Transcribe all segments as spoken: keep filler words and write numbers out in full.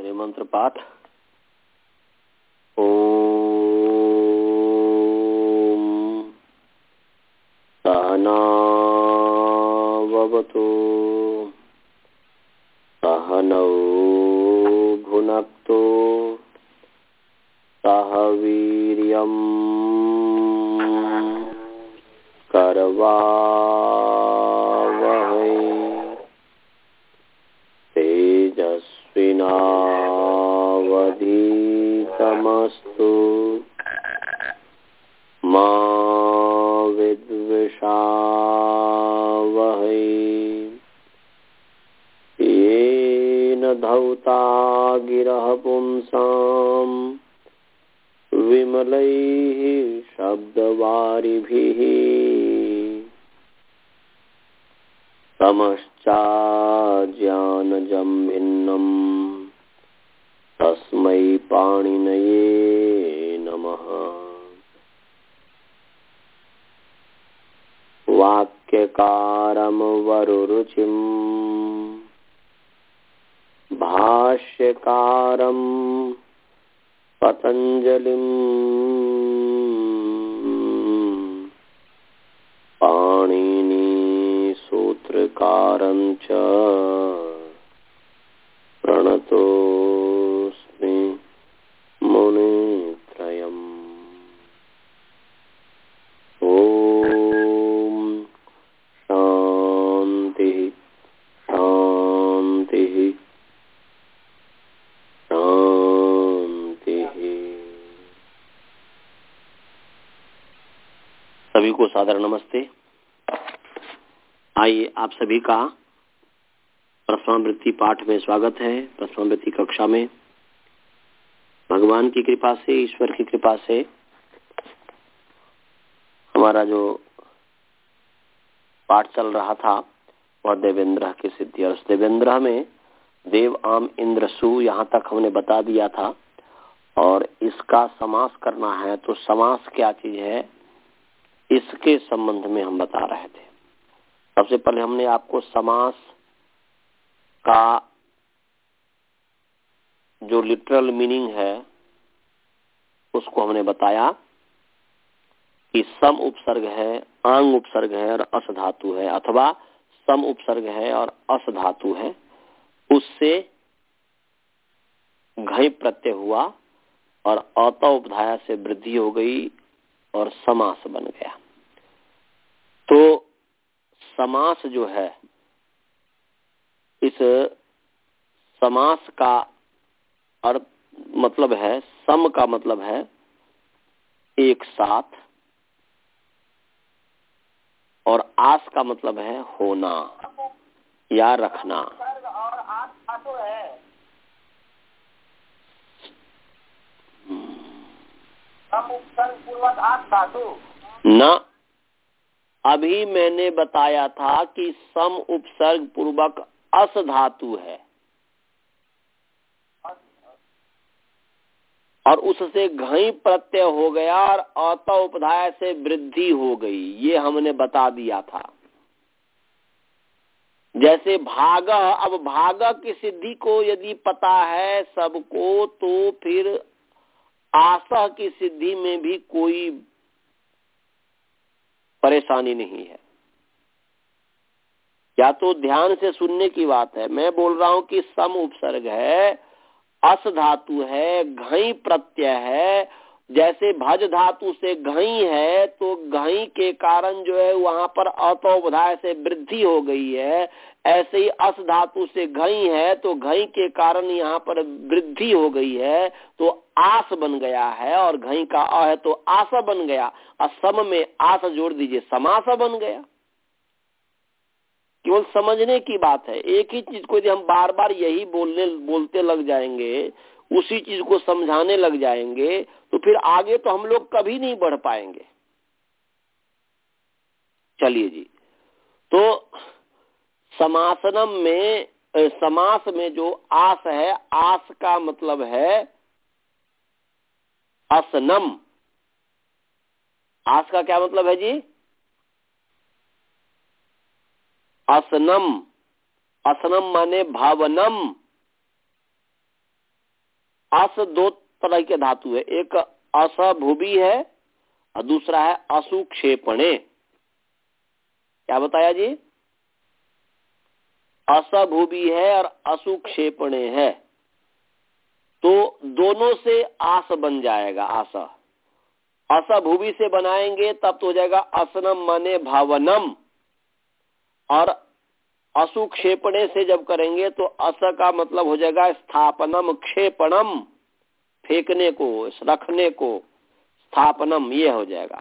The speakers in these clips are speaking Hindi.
मंत्र पाठ। ओम सहनाववतु सहनौ भुनक्तु सह वीर्यं करवावहै तेजस्विनावधीतमस्तु मा विद्विषावहै। येन धौता गिरः पुंसां विमलैः शब्दवारिभिः तमश्चाज्ञानजं भिन्नं तस्मै पाणिनये नमः। वाक्यकारं वरुरुचिं भाष्यकारं पतञ्जलिं पाणिनी सूत्रकारं च प्रणतोऽस्मि मुनित्रयम्। ओम शांति शांति शांति। सभी को सादर नमस्ते। आइए आप सभी का प्रश्नावृत्ति पाठ में स्वागत है। प्रश्नावृत्ति कक्षा में भगवान की कृपा से, ईश्वर की कृपा से हमारा जो पाठ चल रहा था वह देवेंद्र की सिद्धि, और देवेंद्र में देव आम इंद्र सु यहाँ तक हमने बता दिया था। और इसका समास करना है तो समास क्या चीज है इसके संबंध में हम बता रहे थे। सबसे पहले हमने आपको समास का जो लिटरल मीनिंग है उसको हमने बताया कि सम उपसर्ग है, आंग उपसर्ग है और अस धातु है, अथवा सम उपसर्ग है और अस धातु है, उससे घई प्रत्यय हुआ और अत उपधाया से वृद्धि हो गई और समास बन गया। तो समास जो है, इस समास का अर्थ मतलब है, सम का मतलब है एक साथ, और आस का मतलब है होना या रखना। न अभी मैंने बताया था कि सम उपसर्ग पूर्वक अस धातु है और उससे घई प्रत्यय हो गया और अत उपधाय से वृद्धि हो गई, ये हमने बता दिया था। जैसे भाग, अब भाग की सिद्धि को यदि पता है सबको तो फिर आसह की सिद्धि में भी कोई परेशानी नहीं है। या तो ध्यान से सुनने की बात है। मैं बोल रहा हूं कि सम उपसर्ग है, अस धातु है, घई प्रत्यय है। जैसे भज धातु से घई है तो घई के कारण जो है वहां पर अतोबधाय से वृद्धि हो गई है। ऐसे ही अस धातु से घई है तो घई के कारण यहाँ पर वृद्धि हो गई है, तो आस बन गया है, और घई का अ है तो आस बन गया। असम में आस जोड़ दीजिए, समास बन गया। केवल समझने की बात है। एक ही चीज को यदि हम बार बार यही बोलने बोलते लग जाएंगे, उसी चीज को समझाने लग जाएंगे, तो फिर आगे तो हम लोग कभी नहीं बढ़ पाएंगे। चलिए जी, तो समासनम में, समास में जो आस है, आस का मतलब है असनम। आस का क्या मतलब है जी? असनम। असनम माने भावनम। अस दो तरह के धातु है, एक असभुबी है और दूसरा है असुक्षेपणे। क्या बताया जी? असभुबी है और असुक्षेपणे है, तो दोनों से आस बन जाएगा। आस असभुबी से बनाएंगे तब तो हो जाएगा असनम मने भवनम, और असुक्षेपणे से जब करेंगे तो अस का मतलब हो जाएगा स्थापनम क्षेपणम, फेंकने को, रखने को, स्थापनम, ये हो जाएगा।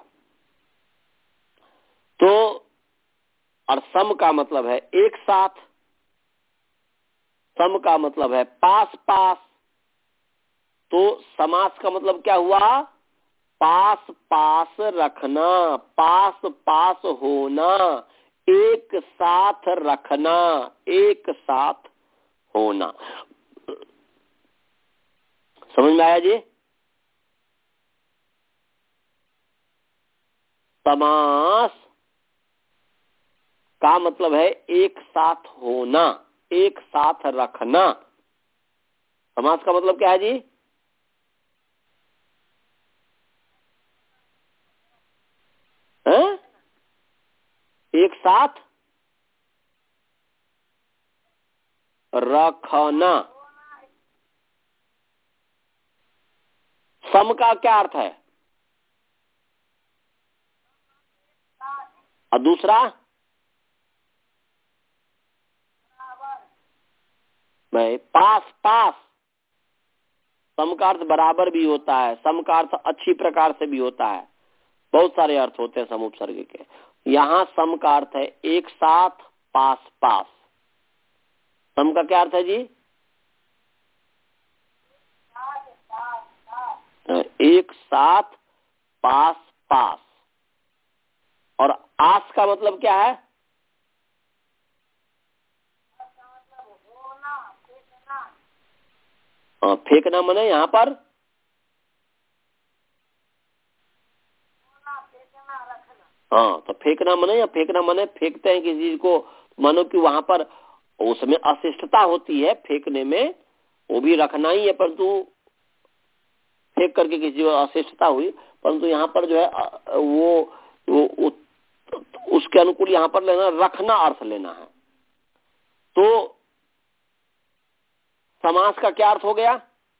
तो और सम का मतलब है एक साथ, सम का मतलब है पास पास, तो समास का मतलब क्या हुआ? पास पास रखना, पास पास होना, एक साथ रखना, एक साथ होना। समझ में आया जी? समास का मतलब है एक साथ होना, एक साथ रखना। समास का मतलब क्या है जी? है? एक साथ रखना। सम का क्या अर्थ है? और दूसरा नहीं, पास पास। सम का अर्थ बराबर भी होता है, सम का अर्थ अच्छी प्रकार से भी होता है, बहुत सारे अर्थ होते हैं सम उपसर्ग के। यहाँ सम का अर्थ है एक साथ, पास पास। सम का क्या अर्थ है जी? एक साथ, पास पास। और आस का मतलब क्या है? हाँ, फेंकना मने यहाँ पर हाँ, तो फेंकना मने या फेंकना मने फेंकते हैं किसी चीज को, मानो कि वहां पर उसमें अशिष्टता होती है फेंकने में, वो भी रखना ही है, परंतु फेंक करके किसी को अशिष्टता हुई, परंतु यहाँ पर जो है वो, वो, वो उसके अनुकूल यहाँ पर लेना, रखना अर्थ लेना है। तो समास का क्या अर्थ हो गया?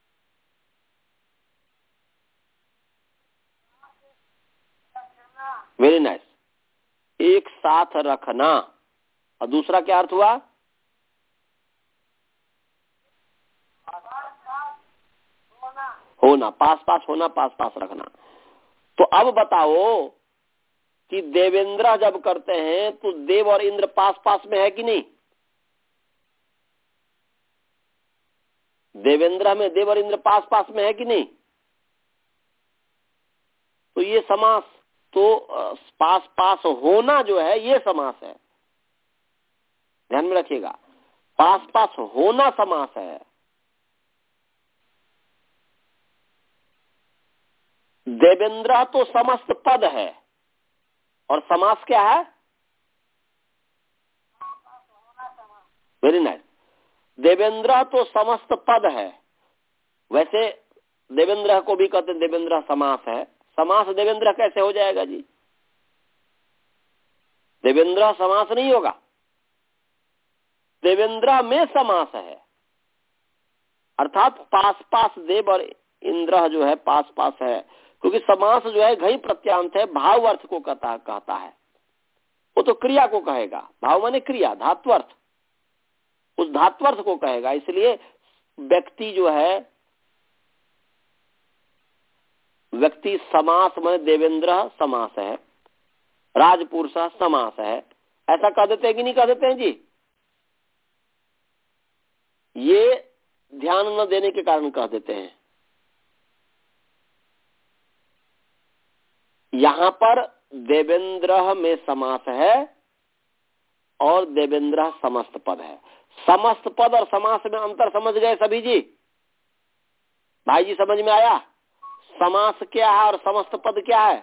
वेरी नाइस, एक साथ रखना। और दूसरा क्या अर्थ हुआ? होना, पास पास होना, पास पास रखना। तो अब बताओ कि देवेंद्र जब करते हैं तो देव और इंद्र पास पास में है कि नहीं? देवेंद्र में देव और इंद्र पास पास में है कि नहीं? तो ये समास, तो पास पास होना जो है ये समास है, ध्यान में रखिएगा। पास पास होना समास है। देवेंद्र तो समस्त पद है, और समास क्या है? Very nice. देवेंद्र तो समस्त पद है, वैसे देवेंद्र को भी कहते हैं देवेंद्र समास है। समास देवेंद्र कैसे हो जाएगा जी? देवेंद्र समास नहीं होगा, देवेंद्र में समास है, अर्थात पास पास देव और इंद्र जो है पास पास है, क्योंकि समास जो है घई प्रत्यांत है, भाव अर्थ को कहता कहता है, वो तो क्रिया को कहेगा। भाव माने क्रिया, धात्वर्थ, उस धात्वर्थ को कहेगा। इसलिए व्यक्ति जो है, व्यक्ति समास में देवेंद्र समास है, राजपुरुष समास है, ऐसा कह देते हैं कि नहीं कह देते हैं जी? ये ध्यान न देने के कारण कह देते हैं। यहाँ पर देवेंद्र में समास है और देवेंद्र समस्त पद है। समस्त पद और समास में अंतर समझ गए सभी जी? भाई जी समझ में आया? समास क्या है और समस्त पद क्या है?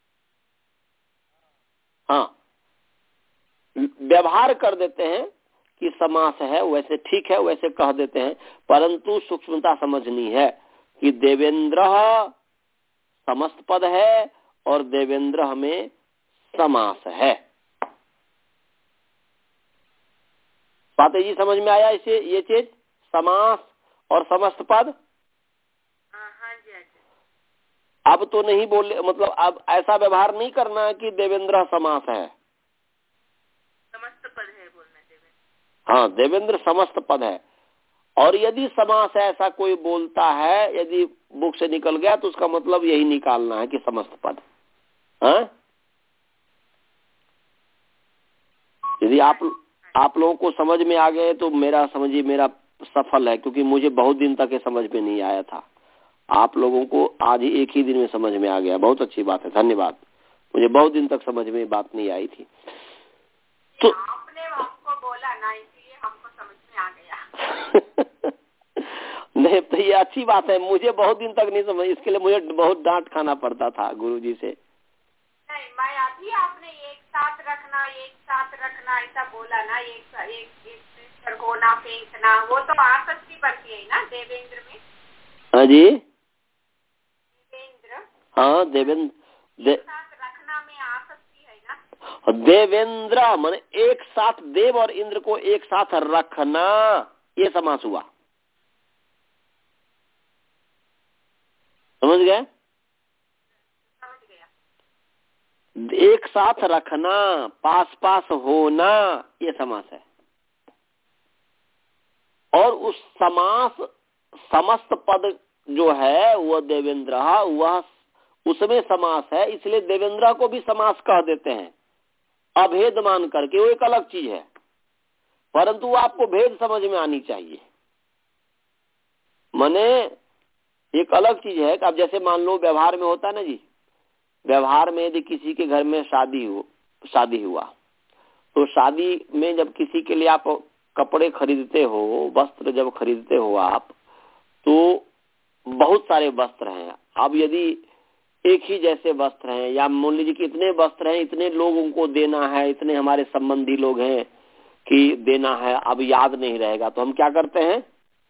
हाँ, व्यवहार कर देते हैं कि समास है वैसे ठीक है, वैसे कह देते हैं, परंतु सूक्ष्मता समझनी है कि देवेंद्र समस्त पद है और देवेंद्र में समास है। बात जी समझ में आया इसे, ये चीज समास और समस्त पद? हाँ जी, हाँ जी। अब तो नहीं बोले, मतलब अब ऐसा व्यवहार नहीं करना है कि देवेंद्र समास है, समस्त पद है बोलना देवेंद्र। हाँ देवेंद्र समस्त पद है। और यदि समास ऐसा कोई बोलता है, यदि बुक से निकल गया तो उसका मतलब यही निकालना है कि समस्त पद। हाँ यदि आप आप लोगों को समझ में आ गए तो मेरा समझिए मेरा सफल है, क्योंकि मुझे बहुत दिन तक ये समझ में नहीं आया था। आप लोगों को आज ही एक ही दिन में समझ में आ गया, बहुत अच्छी बात है, धन्यवाद। मुझे बहुत दिन तक समझ में बात नहीं आई थी। तो आपने हमको बोला ना, इसलिए हमको समझ में आ गया। नहीं तो ये अच्छी बात है, मुझे बहुत दिन तक नहीं समझ, इसके लिए मुझे बहुत डांट खाना पड़ता था गुरुजी से। नहीं, मैं अभी आपने एक साथ रखना, एक साथ रखना ऐसा बोला ना, एक एक एक होना फेंकना, वो तो आसक्ति बढ़ती है ना देवेंद्र में। हाँ जी, देवेंद्र, हाँ देवेंद्र दे, साथ रखना में आसक्ति है ना। देवेंद्र माने एक साथ, देव और इंद्र को एक साथ रखना, ये समास हुआ। समझ गए? समझ गया। एक साथ रखना, पास पास होना, ये समास है। और उस समास समस्त पद जो है वह देवेंद्र, वह उसमें समास है, इसलिए देवेंद्र को भी समास कह देते हैं अभेद मान करके। वो एक अलग चीज है, परंतु आपको भेद समझ में आनी चाहिए। माने एक अलग चीज है कि अब जैसे मान लो व्यवहार में होता है ना जी, व्यवहार में यदि किसी के घर में शादी हो शादी हुआ तो शादी में जब किसी के लिए आप कपड़े खरीदते हो, वस्त्र जब खरीदते हो आप, तो बहुत सारे वस्त्र हैं। अब यदि एक ही जैसे वस्त्र हैं, या मान लीजिए कि इतने वस्त्र हैं, इतने लोगों को देना है, इतने हमारे संबंधी लोग हैं कि देना है, अब याद नहीं रहेगा, तो हम क्या करते हैं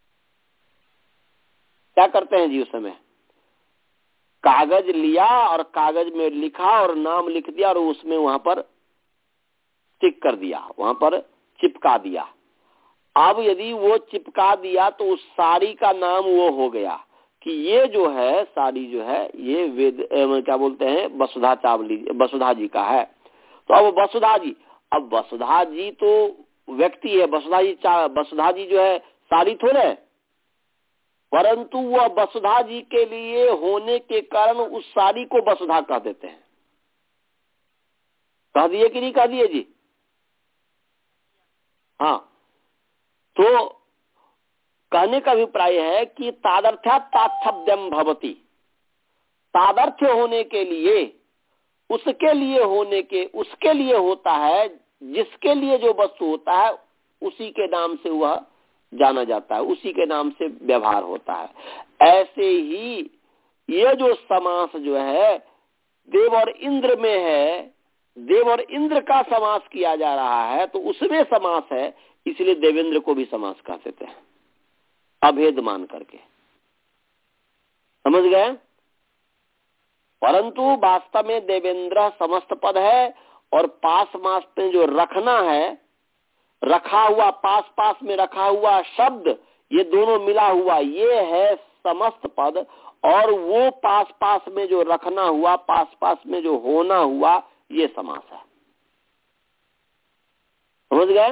क्या करते हैं जी उस समय? कागज लिया और कागज में लिखा और नाम लिख दिया और उसमें वहां पर टिक कर दिया, वहां पर चिपका दिया। अब यदि वो चिपका दिया तो उस साड़ी का नाम वो हो गया कि ये जो है साड़ी जो है ये वेद क्या बोलते हैं वसुधा चावली वसुधा जी का है। तो अब वसुधा जी, अब वसुधा जी तो व्यक्ति है, वसुधा जी वसुधा जी जो है साड़ी थोड़े है, परंतु वह वसुधा जी के लिए होने के कारण उस साड़ी को वसुधा कह देते हैं। कह दिए कि नहीं कह दिए जी? हाँ, तो कहने का अभिप्राय है कि तादर्थ्या तात्थव्यम भवति, तादर्थ्य होने के लिए, उसके लिए होने के उसके लिए होता है, जिसके लिए जो वस्तु होता है उसी के नाम से वह जाना जाता है, उसी के नाम से व्यवहार होता है। ऐसे ही ये जो समास जो है देव और इंद्र में है, देव और इंद्र का समास किया जा रहा है, तो उसमें समास है, इसलिए देवेंद्र को भी समास कहते हैं अभेद मान करके। समझ गए? परंतु वास्तव में देवेंद्र समस्त पद है और पास मास में जो रखना है, रखा हुआ, पास पास में रखा हुआ शब्द, ये दोनों मिला हुआ ये है समस्त पद, और वो पास पास में जो रखना हुआ, पास पास में जो होना हुआ, ये समास है। समझ गए?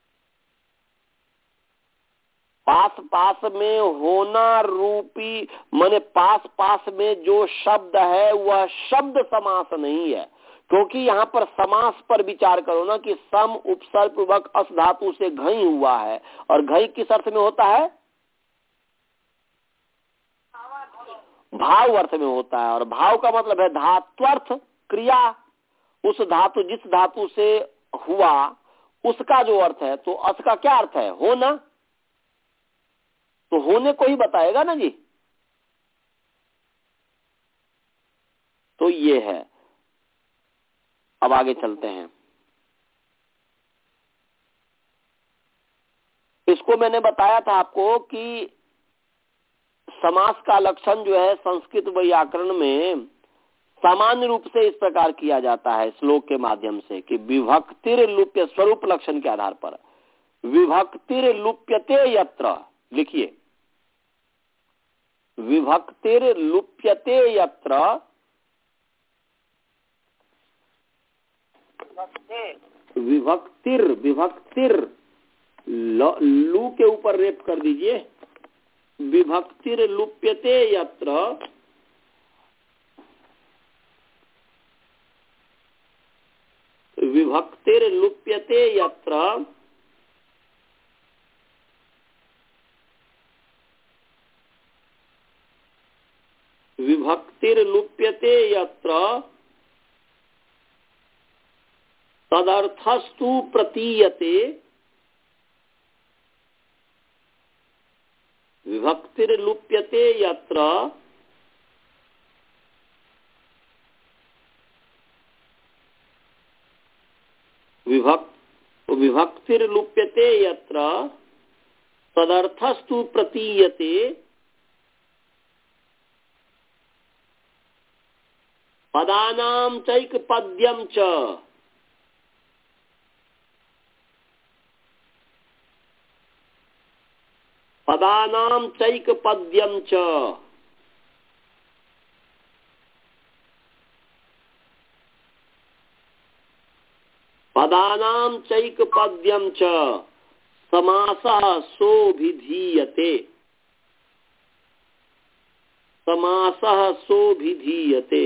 पास पास में होना रूपी माने पास पास में जो शब्द है वह शब्द समास नहीं है, क्योंकि यहाँ पर समास पर विचार करो ना कि सम उपसर्ग पूर्वक अस धातु से घई हुआ है, और घई किस अर्थ में होता है? भाव अर्थ में होता है, और भाव का मतलब है धात्वर्थ क्रिया। उस धातु जिस धातु से हुआ उसका जो अर्थ है, तो अस का क्या अर्थ है? होना, तो होने को ही बताएगा ना जी। तो ये है। अब आगे चलते हैं। इसको मैंने बताया था आपको कि समास का लक्षण जो है संस्कृत व्याकरण में सामान्य रूप से इस प्रकार किया जाता है श्लोक के माध्यम से कि विभक्तिर लुप्य, स्वरूप लक्षण के आधार पर विभक्तिर लुप्यते यत्र, लिखिए विभक्तिर लुप्यते यत्र, विभक्तिर विभक्तिर लू के ऊपर रेप कर दीजिए, विभक्तिर लुप्यते यत्र विभक्तिर लुप्यते यत्र विभक्तिर लुप्यते यत्र तदर्थस्तु प्रतीयते, विभक्तिर लुप्यते यत्र विभक् विभक्तिर लुप्यते यत्र तदर्थस्तु प्रतीयते पदानां चैकपद्यं च, पदानां चैकपद्यं च, पदानां चैकपद्यं च समासः सोऽभिधीयते, समासः सोऽभिधीयते।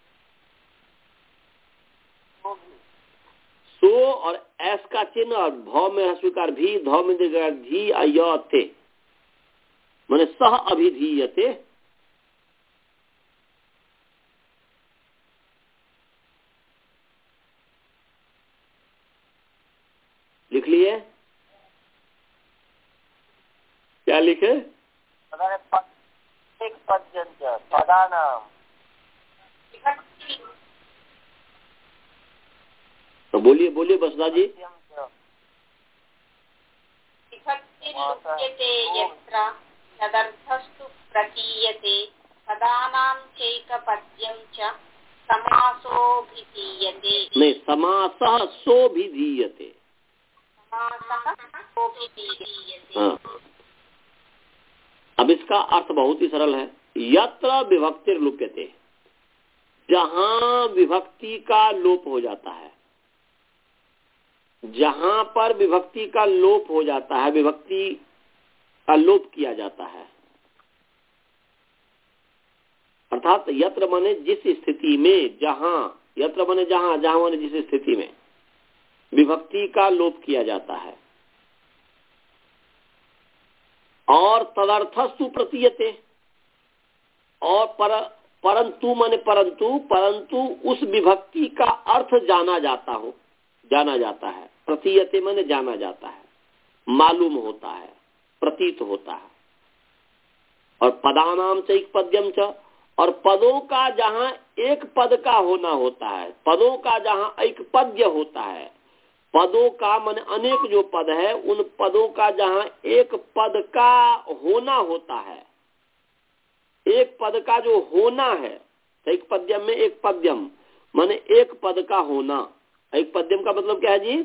सो और एस का चिन्ह और भ में स्वीकार भी, ध में धी अय थे, माने सह अभिधीयते। लिख लिए? क्या लिखे? पदानाम, तो बोलिए बोलिए बसदा जी। तदर्थस्तु प्रतीयते पदानां चैकपद्यं च समासोऽभिधीयते। नहीं, समासः सोऽभिधीयते। समासः सोऽभिधीयते। हाँ। अब इसका अर्थ बहुत ही सरल है। यत्र विभक्तिर लुप्यते, जहां विभक्ति का लोप हो जाता है, जहां पर विभक्ति का लोप हो जाता है, विभक्ति का लोप किया जाता है, अर्थात यत्र माने जिस स्थिति में, जहां, यत्र माने जहां, जहां माने जिस स्थिति में विभक्ति का लोप किया जाता है, और तदर्थस्तु प्रतीयते, और पर परंतु माने परंतु परंतु उस विभक्ति का अर्थ जाना जाता हो, जाना जाता है। प्रतीयते माने जाना जाता है, मालूम होता है, प्रतीत होता है। और पदानाम चैकपद्यम च, और पदों का जहां एक पद का होना होता है, पदों का जहां एक पद्य होता है, पदों का मन अनेक जो पद है, उन पदों का जहां एक पद का होना होता है, एक पद का जो होना है, एक पद्यम में एक पद्यम माने एक पद का होना। एक पद्यम का मतलब क्या है जी?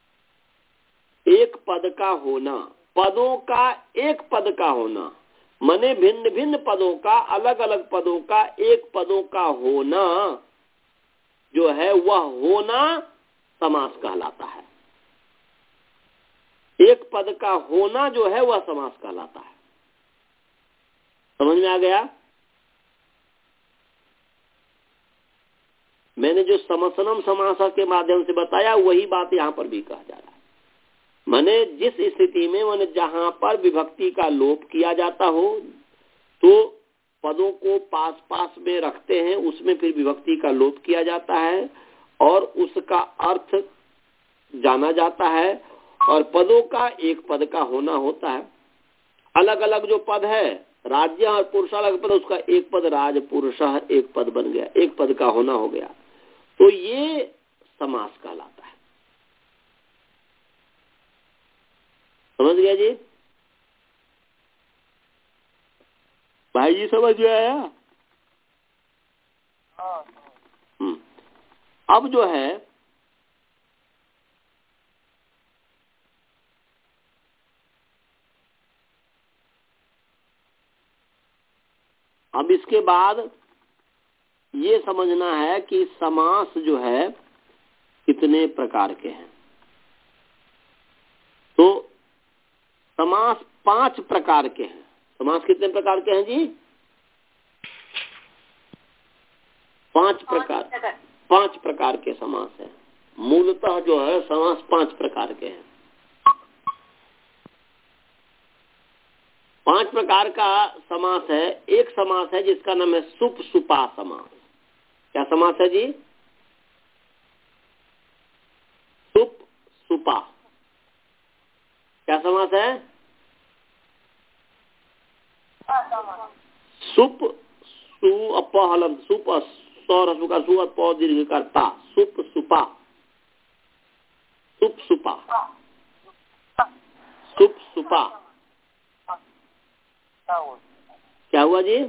एक पद का होना, पदों का एक पद का होना, माने भिन्न भिन्न पदों का, अलग अलग पदों का एक पदों का होना जो है, वह होना समास कहलाता है। एक पद का होना जो है वह समास कहलाता है। समझ में आ गया? मैंने जो समसनम समास के माध्यम से बताया वही बात यहाँ पर भी कहा जा रहा है। माने जिस स्थिति में, माने जहां पर विभक्ति का लोप किया जाता हो, तो पदों को पास पास में रखते हैं, उसमें फिर विभक्ति का लोप किया जाता है और उसका अर्थ जाना जाता है, और पदों का एक पद का होना होता है। अलग अलग जो पद है, राज्य और पुरुष अलग पद, उसका एक पद राज पुरुष एक पद बन गया, एक पद का होना हो गया, तो ये समास कहलाता है। समझ गया जी? भाई जी समझ में आया? हम्म अब जो है अब इसके बाद ये समझना है कि समास जो है कितने प्रकार के हैं। तो समास पांच प्रकार के हैं। समास कितने प्रकार के हैं जी? पांच प्रकार पांच प्रकार के समास है। मूलतः जो है समास पांच प्रकार के हैं। पांच प्रकार का समास है। एक समास है जिसका नाम है सुप सुपा समास। क्या समास है जी? सुप सुपा। क्या समास है? सुप सु अपहलम सुप सौर का सु अप दीर्घ करता सुप सुपा। सुप सुपा सुप सुपा क्या हुआ जी?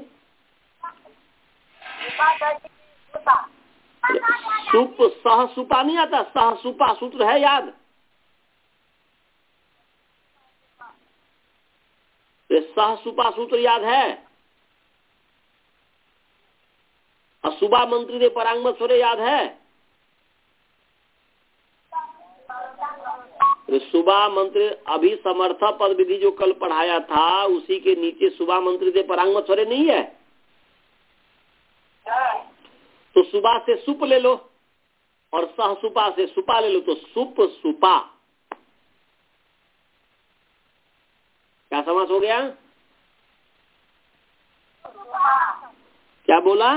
सुप सह सुपा नहीं आता। सह सुपा सूत्र है याद? सह सुपा सूत्र याद है? असुबा मंत्री दे परांग मत स्वरे याद है? सुबह मंत्री अभी समर्थ पद विधि जो कल पढ़ाया था उसी के नीचे सुबह मंत्री दे परांग मत स्वरे नहीं है? तो सुबह से सुप ले लो और सह सुपा से सुपा ले लो तो सुप सुपा। क्या समास हो गया? क्या बोला?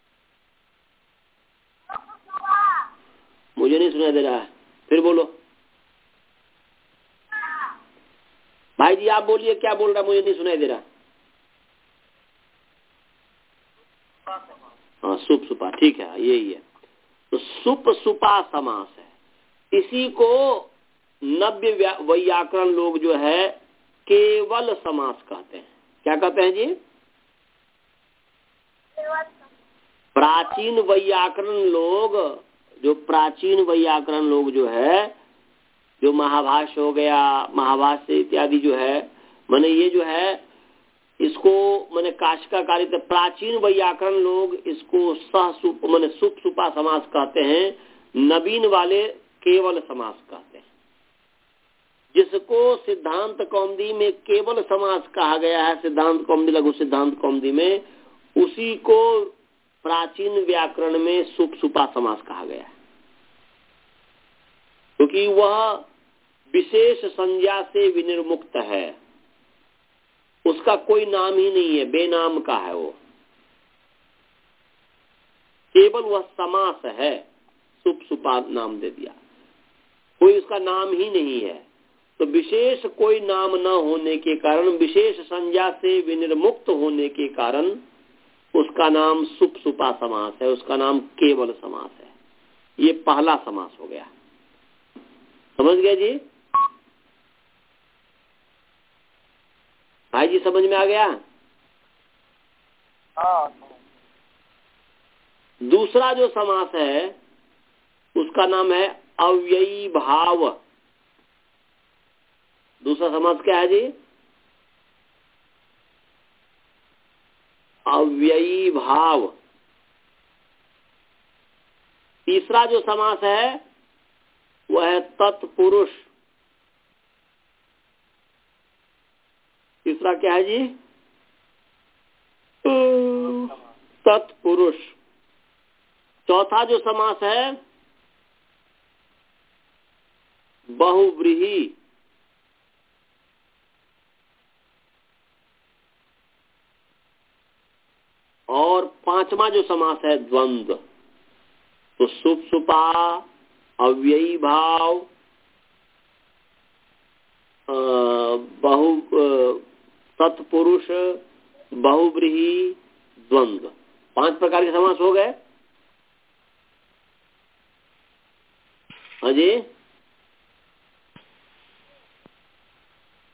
मुझे नहीं सुनाई दे रहा है, फिर बोलो। भाई जी आप बोलिए क्या बोल रहा, मुझे नहीं सुनाई दे रहा। हाँ सुप सुपा ठीक है, यही है। तो सुप सुपा समास है। इसी को नव्य वैयाकरण लोग जो है केवल समास कहते हैं। क्या कहते हैं जी? प्राचीन वैयाकरण लोग, जो प्राचीन वैयाकरण लोग जो है, जो महाभाष्य हो गया, महाभाष्य इत्यादि जो है, माने ये जो है इसको माने काशिकाकारित प्राचीन वैयाकरण लोग इसको सह सुप माने सुप सुपा समास कहते हैं। नवीन वाले केवल समास कहते हैं। जिसको सिद्धांत कौमुदी में केवल समास कहा गया है, सिद्धांत कौमुदी लघु सिद्धांत कौमुदी में, उसी को प्राचीन व्याकरण में सुप सुपा समास कहा गया है। क्योंकि वह विशेष संज्ञा से विनिर्मुक्त है, उसका कोई नाम ही नहीं है, बेनाम का है वो, केवल वह समास है। सुप सुपा नाम दे दिया, कोई उसका नाम ही नहीं है। तो विशेष कोई नाम न होने के कारण, विशेष संज्ञा से विनिर्मुक्त होने के कारण उसका नाम सुप सुपा समास है, उसका नाम केवल समास है। ये पहला समास हो गया। समझ गए जी? भाई जी समझ में आ गया? हाँ। दूसरा जो समास है उसका नाम है अव्ययी भाव। दूसरा समास क्या है जी? अव्ययी भाव। तीसरा जो समास है वह है तत्पुरुष। तीसरा क्या है जी? तत्पुरुष। चौथा जो समास है बहुव्रीहि। और पांचवा जो समास है द्वंद्व। तो सुप सुपा, अव्ययी भाव, बहु तत्पुरुष, बहुव्रीहि, द्वंद्व, पांच प्रकार के समास हो गए। हाँ जी।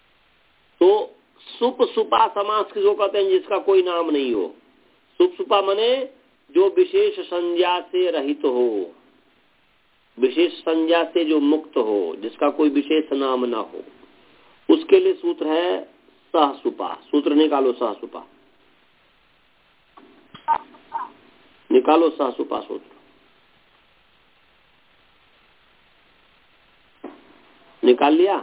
तो सुप सुपा समास किसको कहते हैं? जिसका कोई नाम नहीं हो। सुप सुपा मने जो विशेष संज्ञा से रहित तो हो, विशेष संज्ञा से जो मुक्त हो, जिसका कोई विशेष नाम ना हो, उसके लिए सूत्र है सहसुपा। सूत्र निकालो सहसुपा, निकालो सहसुपा सूत्र, निकाल लिया?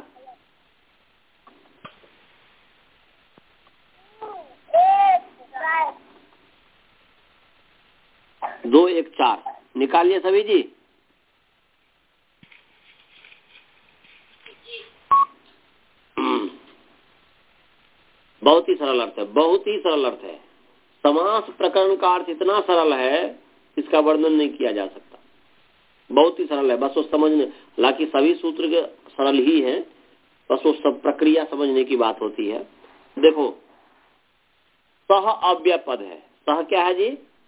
दो एक चार निकाल लिया सभी जी? बहुत ही सरल अर्थ है, बहुत ही सरल अर्थ है। समास प्रकरण का अर्थ इतना सरल है, इसका वर्णन नहीं किया जा सकता। बहुत ही सरल है, बस वो समझने, हालांकि सभी सूत्र के सरल ही है, बस वो सब प्रक्रिया समझने की बात होती है। देखो, सह अव्यय पद है। सह क्या है जी?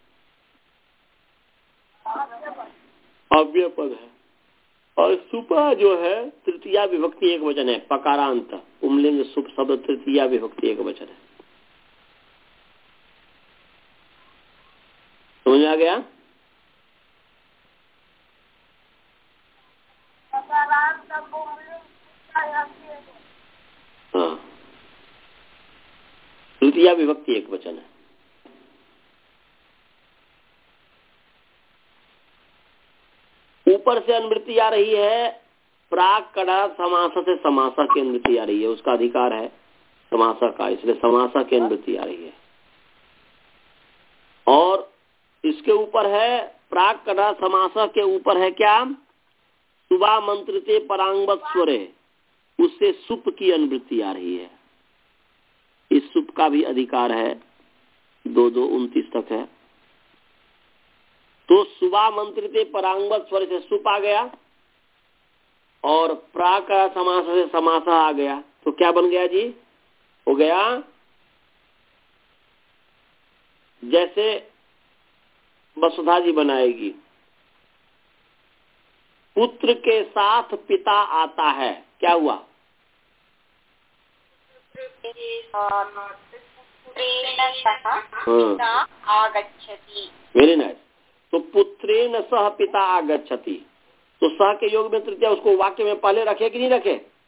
अव्यय पद है। और सुपा जो है तृतीया विभक्ति एक वचन है, पकारांत पुंलिंग सुप शब्द तृतीया विभक्ति एक वचन है। समझ आ गया? हाँ, तृतीया विभक्ति एक वचन है। ऊपर से अनुवृत्ति आ रही है, प्राक कड़ा समासा से समासा की अनुवृत्ति आ रही है, उसका अधिकार है समासा का, इसलिए समासा की अनुवृत्ति आ रही है। और इसके ऊपर है प्राक कड़ा समासा के ऊपर है क्या? सुबह मंत्रिते परांगवत स्वरे, उससे सुप की अनुवृत्ति आ रही है। इस सुप का भी अधिकार है, दो दो उनतीस तक है। तो सुबह मंत्रिते परांगवत स्वर से सुप आ गया और प्राक समास से समासा आ गया, तो क्या बन गया जी? हो गया जैसे वसुधा जी बनाएगी, पुत्र के साथ पिता आता है, क्या हुआ? Very nice. तो पुत्रेण सह पिता आगच्छति, तो सह के योग में तृतीया, उसको वाक्य में पहले रखे कि नहीं रखे?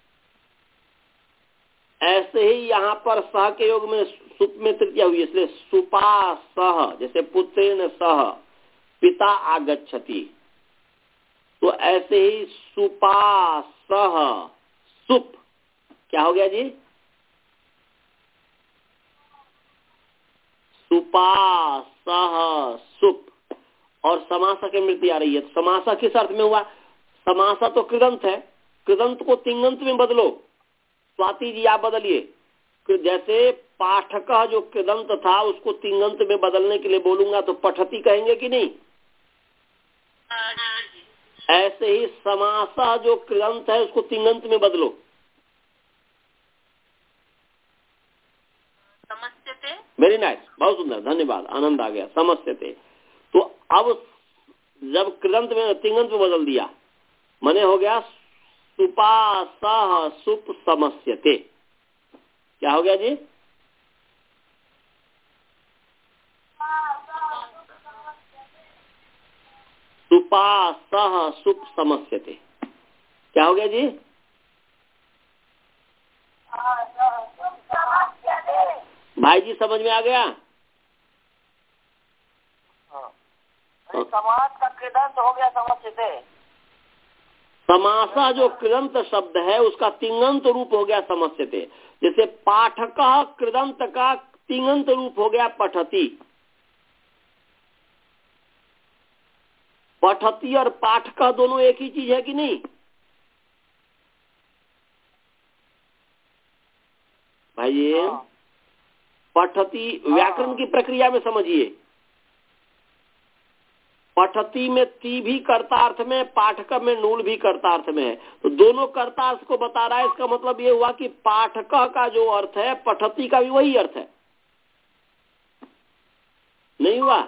ऐसे ही यहाँ पर सह के योग में सुप में तृतीया हुई, इसलिए सुपा सह, जैसे पुत्रेण सह पिता आगच्छति, तो ऐसे ही सुपा सह सुप क्या हो गया जी? सुपा सह सुप। और समासा की मृत्यु आ रही है, तो समासा किस अर्थ में हुआ? समासा तो कृदंत है, कृदंत को तिंगंत में बदलो। स्वाति जी आप बदलिए, जैसे पाठक जो कृदंत था उसको तिंगंत में बदलने के लिए बोलूंगा तो पठती कहेंगे कि नहीं? ऐसे ही समासा जो कृदंत है उसको तिंगंत में बदलो। समस्यते। वेरी नाइस, बहुत सुंदर, धन्यवाद, आनंद आ गया। समस्यते, तो अब जब कृदंत में तिंगंत में बदल दिया, मने हो गया सुपा सह सुप समस्यते। क्या हो गया जी? सुपा सह सुप समस्यते। क्या हो गया जी? भाई जी समझ में आ गया? समास का कृदंत हो गया समस्यते। समासा जो कृदंत शब्द है उसका तिंगंत रूप हो गया समस्यते। जैसे पाठक कृदंत का तिंगंत रूप हो गया पठती। पठती और पाठक दोनों एक ही चीज है कि नहीं भाई? ये पठती व्याकरण की प्रक्रिया में समझिए, पठती में ती भी कर्तार्थ में, पाठक में नूल भी कर्तार्थ में है, तो दोनों कर्तार्थ को बता रहा है। इसका मतलब ये हुआ कि पाठक का जो अर्थ है पठती का भी वही अर्थ है, नहीं हुआ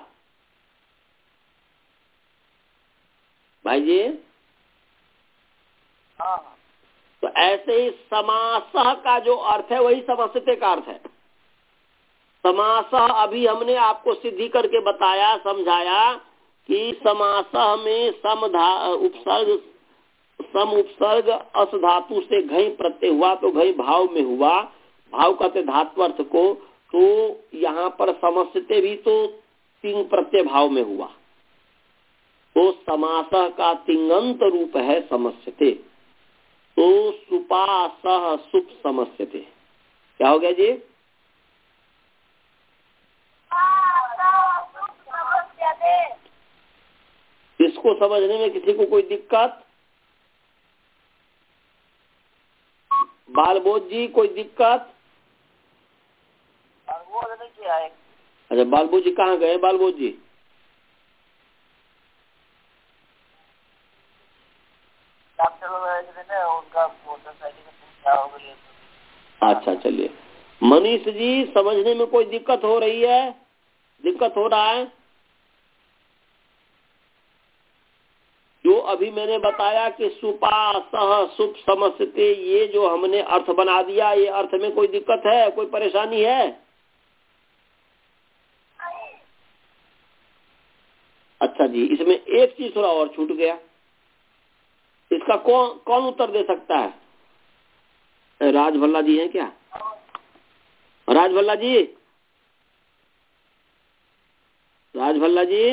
भाई जी? तो ऐसे ही समासः का जो अर्थ है वही समस्ते का अर्थ है। समासः अभी हमने आपको सिद्धि करके बताया, समझाया कि समासः में समधा उपसर्ग सम उपसर्ग अस धातु से घई प्रत्यय हुआ तो घई भाव में हुआ, भाव कहते धातु अर्थ को, तो यहाँ पर समस्ते भी तो तिंग प्रत्यय भाव में हुआ, तो समासः का तिंगंत रूप है समस्ते। तो सुपासः सुप समस्ते। क्या हो गया जी? इसको समझने में किसी को कोई दिक्कत? बालबोध जी कोई दिक्कत? नहीं किया है। अच्छा बालबोध जी कहाँ गए? बालबोध जी उनका मोटरसाइकिल। अच्छा चलिए। मनीष जी समझने में कोई दिक्कत हो रही है? दिक्कत हो रहा है? जो अभी मैंने बताया कि सुपासः सुप समस्ते, ये जो हमने अर्थ बना दिया, ये अर्थ में कोई दिक्कत है, कोई परेशानी है? अच्छा जी, इसमें एक चीज थोड़ा और छूट गया, इसका कौन कौन उत्तर दे सकता है? राज भल्ला जी हैं क्या? राज भल्ला जी, राज भल्ला जी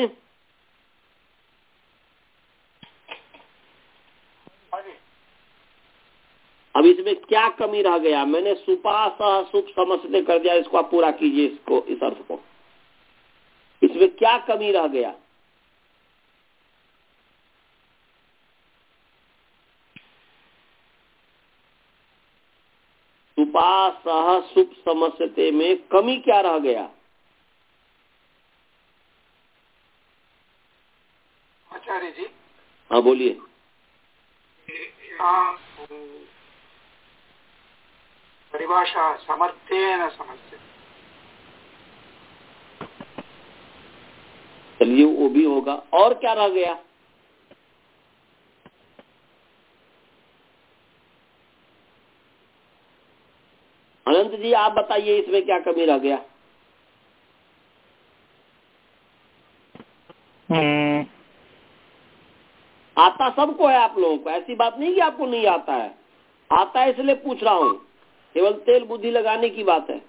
अब इसमें क्या कमी रह गया? मैंने सुपासः सुप समस्ते कर दिया, इसको आप पूरा कीजिए, इसको इस अर्थ को। इसमें क्या कमी रह गया? सुपासः सुप समस्ते में कमी क्या रह गया? आचार्य जी हाँ बोलिए। परिभाषा समर्थेन समस्ते। चलिए वो भी होगा। और क्या रह गया? अनंत जी आप बताइए, इसमें क्या कमी रह गया? हम्म आता सबको है आप लोगों को, ऐसी बात नहीं कि आपको नहीं आता है, आता है, इसलिए पूछ रहा हूँ, केवल तेल बुद्धि लगाने की बात है।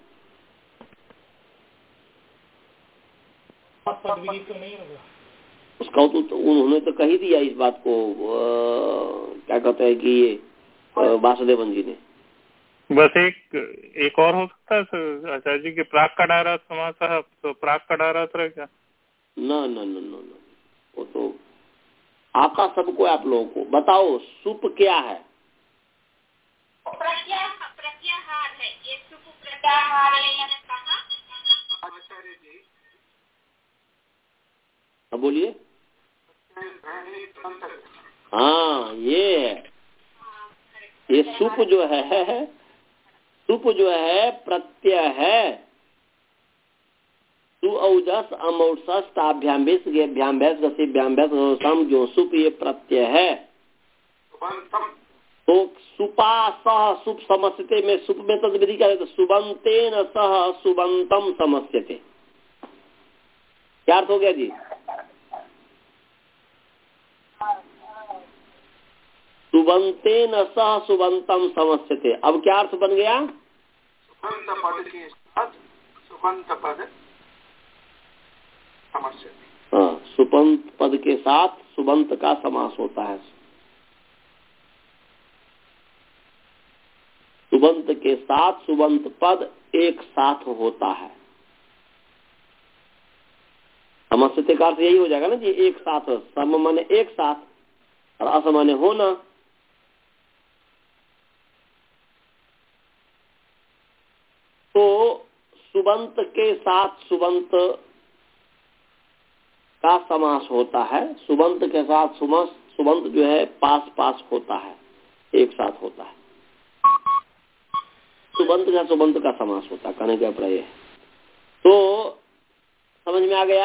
तो नहीं होगा उसका तो, तो उन्होंने तो कही दिया इस बात को, आ, क्या कहते हैं कि ये वासुदेवन जी ने। बस एक एक और हो सकता है आचार्य जी के प्राक का डारा समासः, तो प्राक का डारा तरह क्या? न न न न न वो तो आता सबको आप लोगों को। बताओ सुप क्या है? प्रत्याहार है, ये सुप प्रत्याहार है। आचार्य जी अब बोलिए। हाँ ये है, ये सुप जो है, सुप जो है प्रत्यय है। सु औजस अमौसस ताभ्याम्भेस गेभ्याम्भेस गसिभ्याम्भेस सम, जो सुप ये प्रत्यय है। तो सुपासः सुप समस्ते में, सुप में तद्विधि क्या है? तो सुबंतेन सह सुबंतम समस्यते। क्या अर्थ हो गया जी? सुबंतेन सह सुबंतम समस्यते। अब क्या अर्थ बन गया? सुबंत पद के साथ सुबंत पद समस्यते। हाँ, सुबंत पद के साथ सुबंत का समास होता है। सुबंत के साथ सुबंत पद एक साथ होता है। समस्यते का अर्थ यही हो जाएगा ना जी, एक साथ। सम माने एक साथ और अस माने होना। तो सुबंत के साथ सुबंत का समास होता है। सुबंत के साथ सुमस, सुबंत जो है पास पास होता है, एक साथ होता है। सुबंत का सुबंत का समास होता है, कहने का अभिप्राय है। तो समझ में आ गया?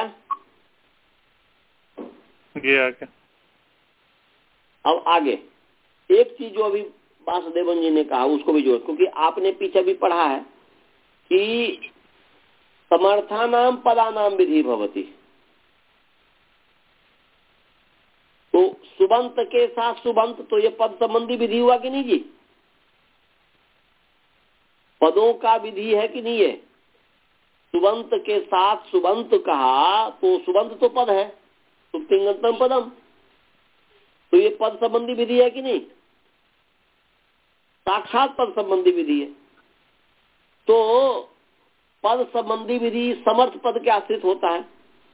ये आ गया। अब आगे एक चीज जो अभी वासुदेवन जी ने कहा उसको भी जोड़, क्योंकि आपने पीछे भी पढ़ा है कि समर्थानाम पदानाम विधि भवती, तो सुबंत के साथ सुबंत, तो ये पद संबंधी विधि हुआ कि नहीं जी? पदों का विधि है कि नहीं है? सुबंत के साथ सुबंत कहा तो सुबंत तो पद है, सुप्तिंगंतम पदम, तो ये पद संबंधी विधि है कि नहीं? साक्षात पद संबंधी विधि है। तो पद संबंधी विधि समर्थ पद के आश्रित होता है।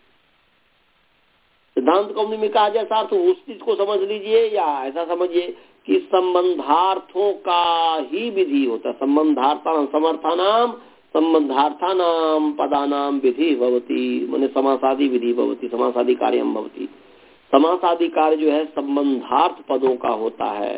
सिद्धांत कौमुदी में कहा जैसा अर्थ उस चीज को समझ लीजिए, या ऐसा समझिए कि संबंधार्थों का ही विधि होता है। संबंधार्थान समर्थानाम संबंधार्थानाम पदानाम विधि भवती, माने समासादि विधि भवती, समासादि कार्यम भवती। समासादि कार्य जो है संबंधार्थ पदों का होता है।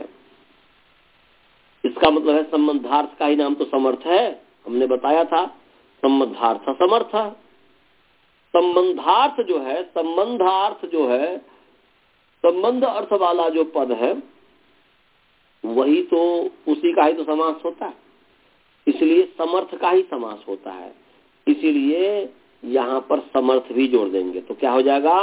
इसका मतलब है संबंधार्थ का ही नाम तो समर्थ है, हमने बताया था। संबंधार्थ समर्थ, संबंधार्थ जो है, संबंधार्थ जो है, संबंध अर्थ वाला जो पद है वही तो उसी का ही तो समास होता है, इसलिए समर्थ का ही समास होता है। इसीलिए यहाँ पर समर्थ भी जोड़ देंगे तो क्या हो जाएगा?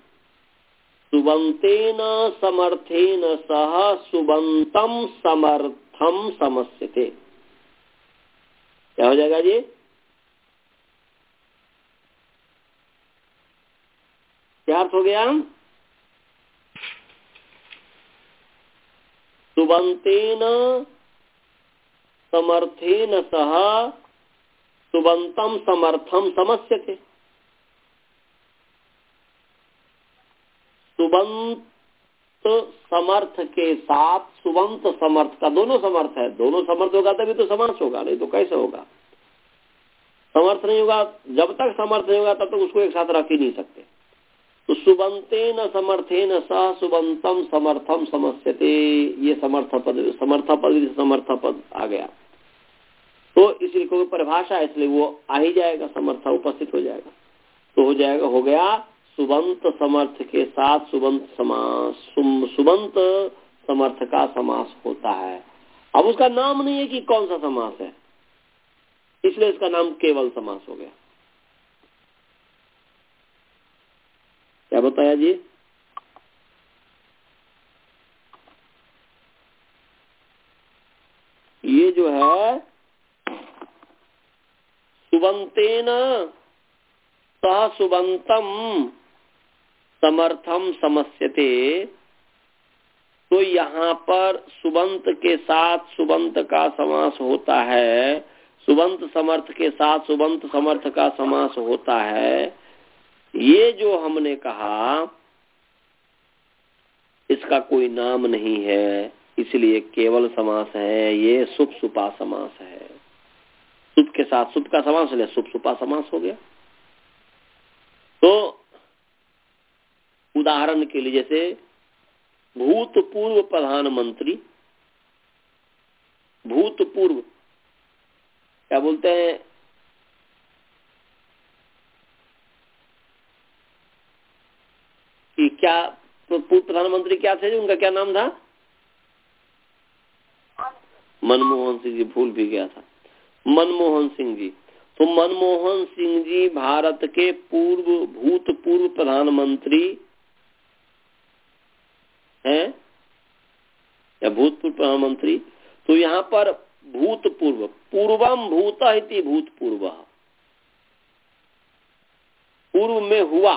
सुबंतेन समर्थेन सह सुबंतम समर्थम समस्यते। क्या हो जाएगा जी? क्या अर्थ हो गया? सुबंतेन समर्थेन सह सुबंतम समर्थम समस्यते। सुबंत समर्थ के साथ सुबंत समर्थ का, दोनों समर्थ है, दोनों समर्थ होगा तभी तो समास होगा, नहीं तो कैसे होगा? समर्थ नहीं होगा, जब तक समर्थ नहीं होगा तब तक उसको एक साथ रख ही नहीं सकते। तो सुबंतेन समर्थेन सह सुबंतम समर्थम समस्यते, ये समर्थ पद, समर्थ पद समर्थ पद आ गया। तो इसलिए कोई परिभाषा है, इसलिए वो आ ही जाएगा, समर्थ उपस्थित हो जाएगा। तो हो जाएगा, हो गया सुबंत समर्थ के साथ सुबंत समास, सुबंत समर्थ का समास होता है। अब उसका नाम नहीं है कि कौन सा समास है, इसलिए इसका नाम केवल समास हो गया। क्या बताया जी? ये जो है सुबंतेन सह सुबंतम समर्थम समस्यते, तो यहाँ पर सुबंत के साथ सुबंत का समास होता है, सुबंत समर्थ के साथ सुबंत समर्थ का समास होता है। ये जो हमने कहा इसका कोई नाम नहीं है, इसलिए केवल समास है। ये सुप सुपा समास है। सुप के साथ सुप का समास है, सुप सुपा समास हो गया। तो उदाहरण के लिए जैसे भूतपूर्व प्रधानमंत्री, भूतपूर्व क्या बोलते हैं? कि क्या पूर्व प्रधानमंत्री क्या थे, उनका क्या नाम था? मनमोहन सिंह जी, भूल भी गया था, मनमोहन सिंह जी। तो मनमोहन सिंह जी भारत के पूर्व भूतपूर्व प्रधानमंत्री हैं या भूतपूर्व प्रधानमंत्री। तो यहाँ पर भूतपूर्व, पूर्वम भूत इति भूतपूर्व, पूर्व में हुआ,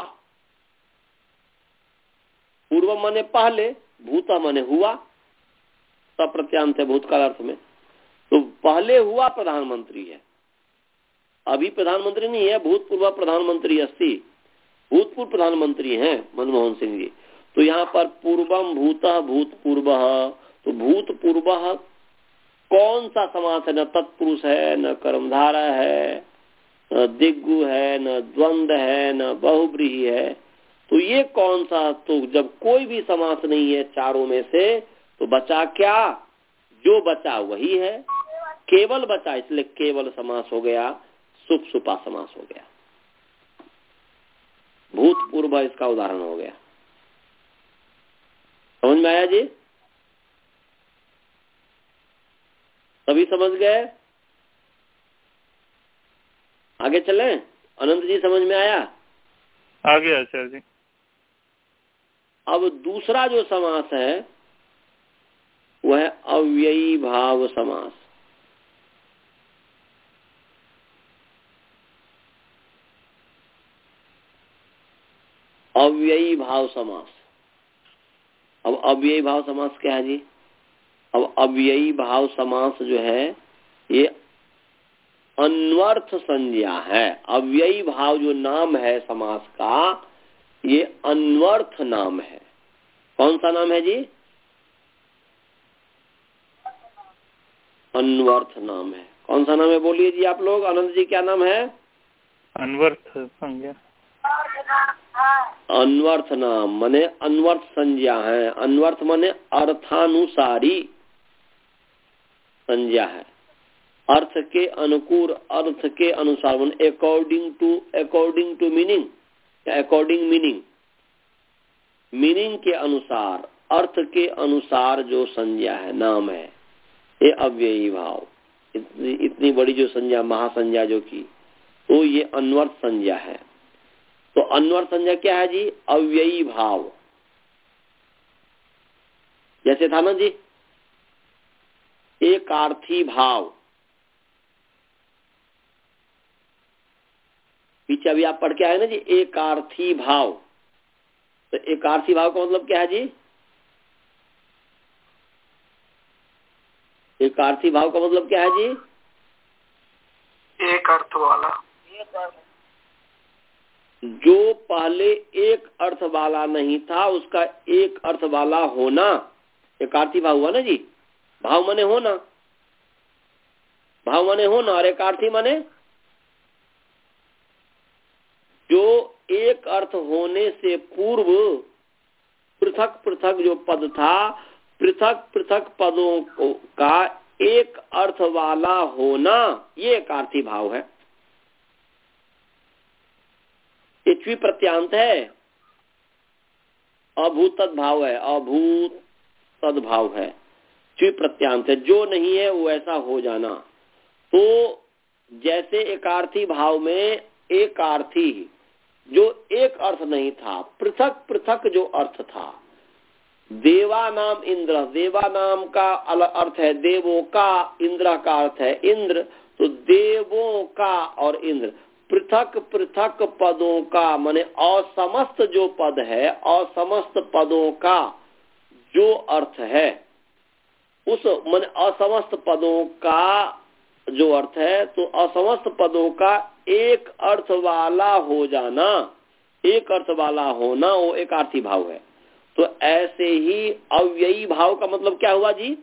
पूर्व माने पहले, भूत माने हुआ, सब प्रत्यांत है भूतकाल अर्थ में। तो पहले हुआ प्रधानमंत्री है, अभी प्रधानमंत्री नहीं है, भूतपूर्व प्रधानमंत्री अस्ति, भूतपूर्व प्रधानमंत्री हैं मनमोहन सिंह जी। तो यहाँ पर पूर्वम भूत भूतपूर्व, तो भूतपूर्व कौन सा समास है? न तत्पुरुष है, न कर्मधारा है, न दिग्गु है, न द्वंद्व है, न बहुब्रीहि है। तो ये कौन सा? तो जब कोई भी समास नहीं है चारों में से, तो बचा क्या? जो बचा वही है, केवल बचा, इसलिए केवल समास हो गया, सुप सुपा समास हो गया। भूतपूर्व इसका उदाहरण हो गया। समझ में आया जी? सभी समझ गए? आगे चलें? अनंत जी समझ में आया? आ गया आचार्य जी। अब दूसरा जो समास है वह है अव्ययी भाव समास। अव्ययी भाव समास। अब अव्ययी भाव समास क्या है जी? अब अव्ययी भाव समास जो है ये अन्वर्थ संज्ञा है। अव्ययी भाव जो नाम है समास का, ये अन्वर्थ नाम है। कौन सा नाम है जी? अन्वर्थ नाम है। कौन सा नाम है बोलिए जी आप लोग। आनंद जी क्या नाम है? अन्वर्थ संज्ञा। अन्वर्थ नाम माने अन्वर्थ संज्ञा है। अन्वर्थ माने अर्थानुसारी संज्ञा है। अर्थ के अनुकूल, अर्थ के अनुसार, माने according to, according to meaning या अकॉर्डिंग मीनिंग, मीनिंग के अनुसार, अर्थ के अनुसार जो संज्ञा है, नाम है, ये अव्ययी भाव। इतनी इतनी बड़ी जो संज्ञा, महासंज्ञा जो की, तो ये अन्वर्थ संज्ञा है। तो अन्वर्थ संज्ञा क्या है जी? अव्ययी भाव। जैसे था ना जी एकार्थी भाव, पीछे अभी आप पढ़ के आए ना जी, एकार्थी भाव। तो एकार्थी भाव का मतलब क्या है जी? एकार्थी भाव का मतलब क्या है जी? एक अर्थ वाला। जो पहले एक अर्थ वाला नहीं था उसका एक अर्थ वाला होना एकार्थी भाव हुआ ना जी। भाव माने होना, भाव माने होना, और एकार्थी माने जो एक अर्थ होने से पूर्व पृथक पृथक जो पद था, पृथक पृथक पदों का एक अर्थ वाला होना, ये एकार्थी भाव है। ये च्वी प्रत्यांत है, अभूत भाव है, अभूत तद्भाव है, च्वी प्रत्यांत है। जो नहीं है वो ऐसा हो जाना। तो जैसे एकार्थी भाव में एकार्थी जो एक अर्थ नहीं था, पृथक पृथक जो अर्थ था। देवा नाम इंद्र, देवा नाम का अलग अर्थ है, देवों का, इंद्र का अर्थ है इंद्र। तो देवों का और इंद्र पृथक पृथक पदों का, माने असमस्त जो पद है, असमस्त पदों का जो अर्थ है, उस माने असमस्त पदों का जो अर्थ है, तो असमस्त पदों का एक अर्थ वाला हो जाना, एक अर्थ वाला होना, वो एकार्थी भाव है। तो ऐसे ही अव्ययी भाव का मतलब क्या हुआ जी?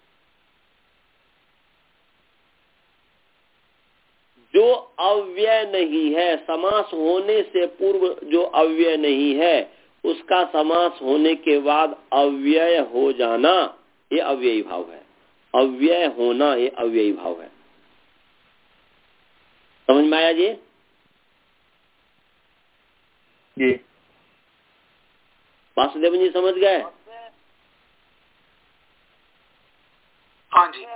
जो अव्यय नहीं है, समास होने से पूर्व जो अव्यय नहीं है, उसका समास होने के बाद अव्यय हो जाना, ये अव्ययी भाव है। अव्यय होना ये अव्ययी भाव है। समझ में आया जी? जी। वासुदेव जी समझ गए? हाँ जी।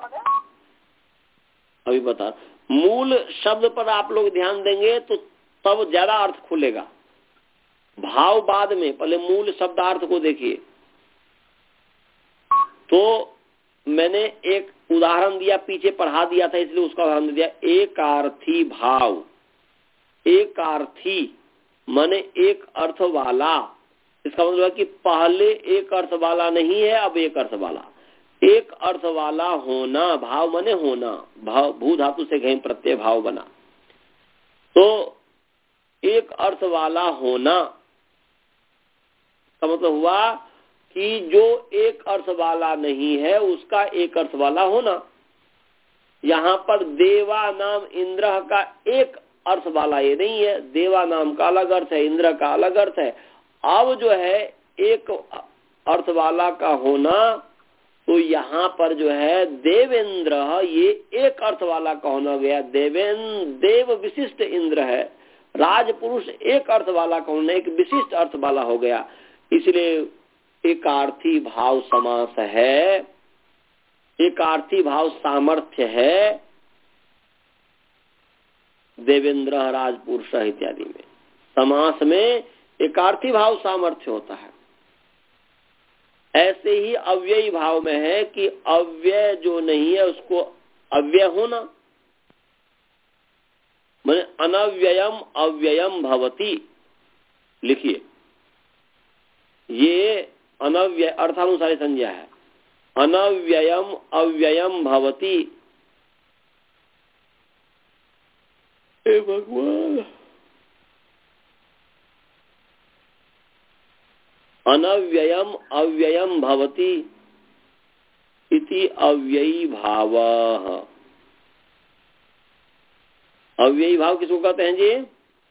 अभी बता, मूल शब्द पर आप लोग ध्यान देंगे तो तब ज्यादा अर्थ खुलेगा। भाव बाद में, पहले मूल शब्दार्थ को देखिए। तो मैंने एक उदाहरण दिया, पीछे पढ़ा दिया था इसलिए उसका उदाहरण दिया। एकार्थी भाव, एकार्थी माने एक अर्थ वाला। इसका मतलब है कि पहले एक अर्थ वाला नहीं है, अब एक अर्थ वाला। एक अर्थ वाला होना, भाव माने होना, भाव भू धातु से घई प्रत्यय भाव बना। तो एक अर्थ वाला होना का मतलब हुआ कि जो एक अर्थ वाला नहीं है उसका एक अर्थ वाला होना। यहाँ पर देवा नाम इंद्र का एक अर्थ वाला ये नहीं है, देवा नाम का अलग अर्थ है, इंद्र का अलग अर्थ है। अब जो है एक अर्थ वाला का होना, तो यहाँ पर जो है देवेंद्र, ये एक अर्थ वाला का होना गया। देवेंद्र देव विशिष्ट इंद्र है, राजपुरुष एक अर्थ वाला का होना, एक विशिष्ट अर्थ वाला हो गया। इसलिए एकार्थी भाव समास है। एकार्थी भाव सामर्थ्य है देवेंद्र राजपुरुष इत्यादि में। समास में एकार्थी भाव सामर्थ्य होता है। ऐसे ही अव्ययी भाव में है कि अव्यय जो नहीं है उसको अव्यय होना, माने अनव्ययम अव्ययम भवति। लिखिए, ये अनव्यय अर्थानुसारी संज्ञा है। अनव्ययम अव्ययम भवति। हे भगवान, अनव्ययम अव्ययम भवति इति अव्ययी भावः। अव्ययी भाव किसको कहते हैं जी?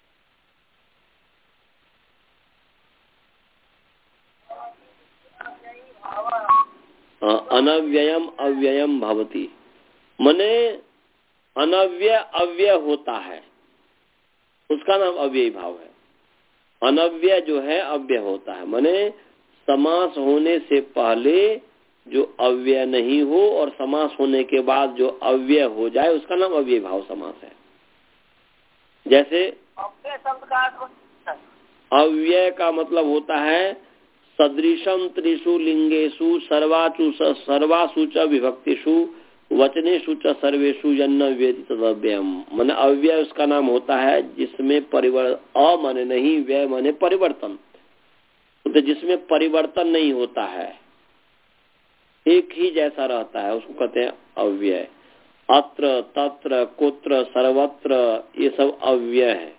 अनव्ययम अव्ययम भवति, मने अनव्यय अव्यय होता है, उसका नाम अव्ययी भाव है। अनव्यय जो है अव्यय होता है, माने समास होने से पहले जो अव्यय नहीं हो और समास होने के बाद जो अव्यय हो जाए उसका नाम अव्ययी भाव समास है। जैसे अव्यय शब्द का अर्थ अव्यय का मतलब होता है सदृशम त्रिषु लिंगेषु सर्वाचु सर्वासु च विभक्तिषु वचनेषु च सर्वेषु यन्न वेति तदव्ययम। माने अव्यय उसका नाम होता है जिसमें परिवर्तन, अ माने नहीं, व्यय माने परिवर्तन, तो जिसमें परिवर्तन नहीं होता है, एक ही जैसा रहता है, उसको कहते हैं अव्यय। अत्र तत्र कुत्र सर्वत्र ये सब अव्यय है।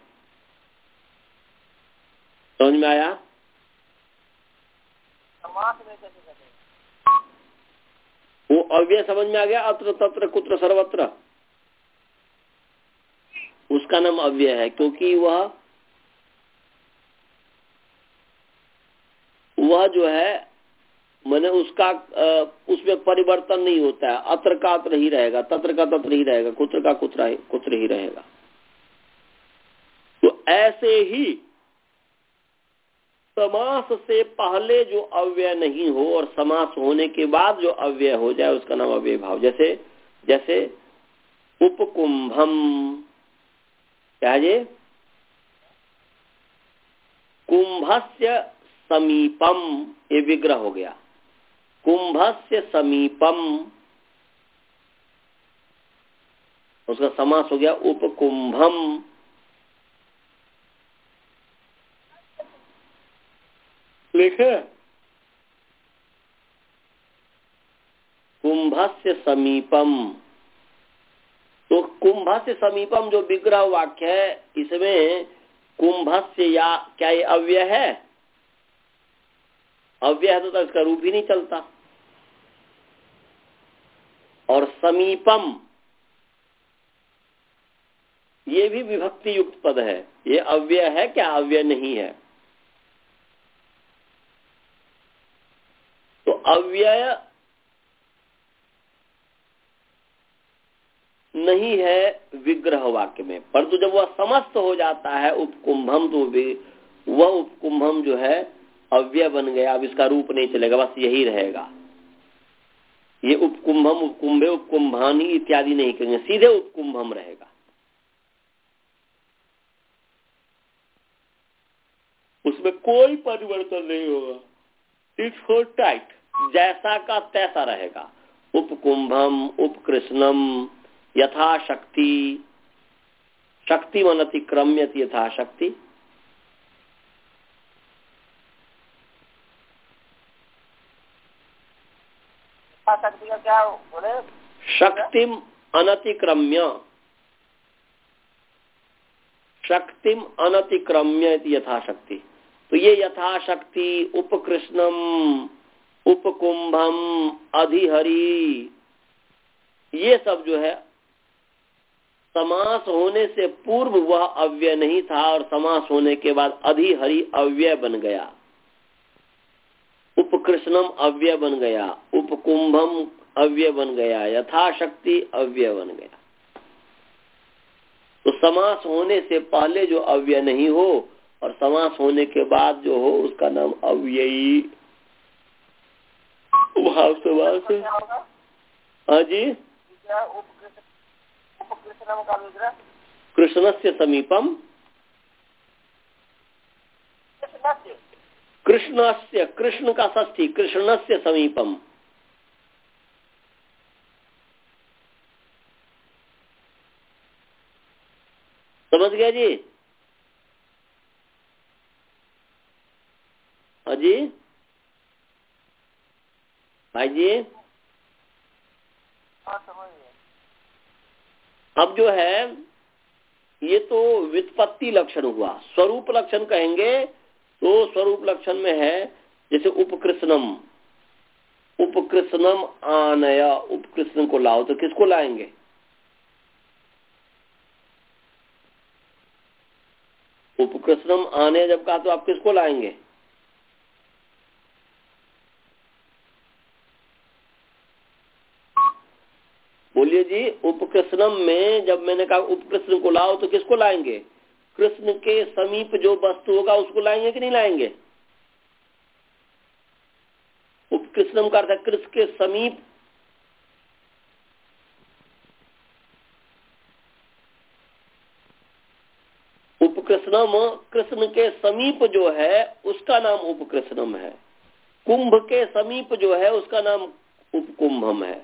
समझ में आया? समास में कैसे करें? वो अव्यय समझ में आ गया? अत्र तत्र कुत्र सर्वत्र, उसका नाम अव्यय है, क्योंकि वह वह जो है माने उसका उसमें परिवर्तन नहीं होता है। अत्र का अत्र ही रहेगा, तत्र का तत्र ही रहेगा, कुत्र का कुत्र कुत्र ही रहेगा। तो ऐसे ही समास से पहले जो अव्यय नहीं हो और समास होने के बाद जो अव्यय हो जाए उसका नाम अव्यय भाव। जैसे जैसे उपकुंभम, क्या है? कुंभस्य समीपम, ये विग्रह हो गया। कुंभस्य समीपम, उसका समास हो गया उपकुंभम। लिखे कुंभस्य समीपम, तो कुंभस्य समीपम जो विग्रह वाक्य है, इसमें कुंभस्य या क्या ये अव्यय है? अव्यय है तो, तो इसका रूप ही नहीं चलता। और समीपम ये भी विभक्ति युक्त पद है, ये अव्यय है क्या? अव्यय नहीं है। तो अव्यय नहीं है विग्रह वाक्य में, परंतु जब वह समस्त हो जाता है उपकुंभम, तो भी वह उपकुंभम जो है अव्यय बन गया। अब इसका रूप नहीं चलेगा, बस यही रहेगा। ये उपकुंभम उपकुंभे उपकुंभानी इत्यादि नहीं कहेंगे, सीधे उपकुंभम रहेगा। उसमें कोई परिवर्तन नहीं होगा, इट्स फॉर टाइट, जैसा का तैसा रहेगा। उपकुंभम उपकृष्णम यथाशक्ति, शक्ति मन अतिक्रम्यत यथाशक्ति। शक्ति का क्या बोले? शक्तिम अनतिक्रम्य, शक्तिम अनतिक्रम्य यथाशक्ति। तो ये यथाशक्ति, उपकृष्णम, उपकुंभम, अधिहरि, ये सब जो है समास होने से पूर्व वह अव्यय नहीं था और समास होने के बाद अधिहरि अव्यय बन गया। उपकृष्णम अव्यय बन गया, उपकुंभम अव्यय बन गया, यथाशक्ति अव्यय बन गया। तो समास होने से पहले जो अव्यय नहीं हो और समास होने के बाद जो हो उसका नाम अव्ययी भाव समास है। हाँ जी, क्या उपकृष्ण उपकृष्णम का विग्रह कृष्णस्य समीपम, कृष्णस्य कृष्णस्य, कृष्ण का षष्ठी, कृष्णस्य समीपम। समझ गया जी? हाँ जी भाई जी। हाँ समझ गए। अब जो है ये तो व्युत्पत्ति लक्षण हुआ। स्वरूप लक्षण कहेंगे तो स्वरूप लक्षण में है जैसे उपकृष्णम, उपकृष्णम आनया, उपकृष्ण को लाओ, तो किसको लाएंगे? उपकृष्णम आने जब कहा तो आप किसको लाएंगे? बोलिए जी। उपकृष्णम में जब मैंने कहा उपकृष्ण को लाओ तो किसको लाएंगे? कृष्ण के समीप जो वस्तु होगा उसको लाएंगे कि नहीं लाएंगे? उपकृष्णम का अर्थ है कृष्ण के समीप। उपकृष्णम कृष्ण के समीप जो है उसका नाम उपकृष्णम है। कुंभ के समीप जो है उसका नाम उपकुंभम है।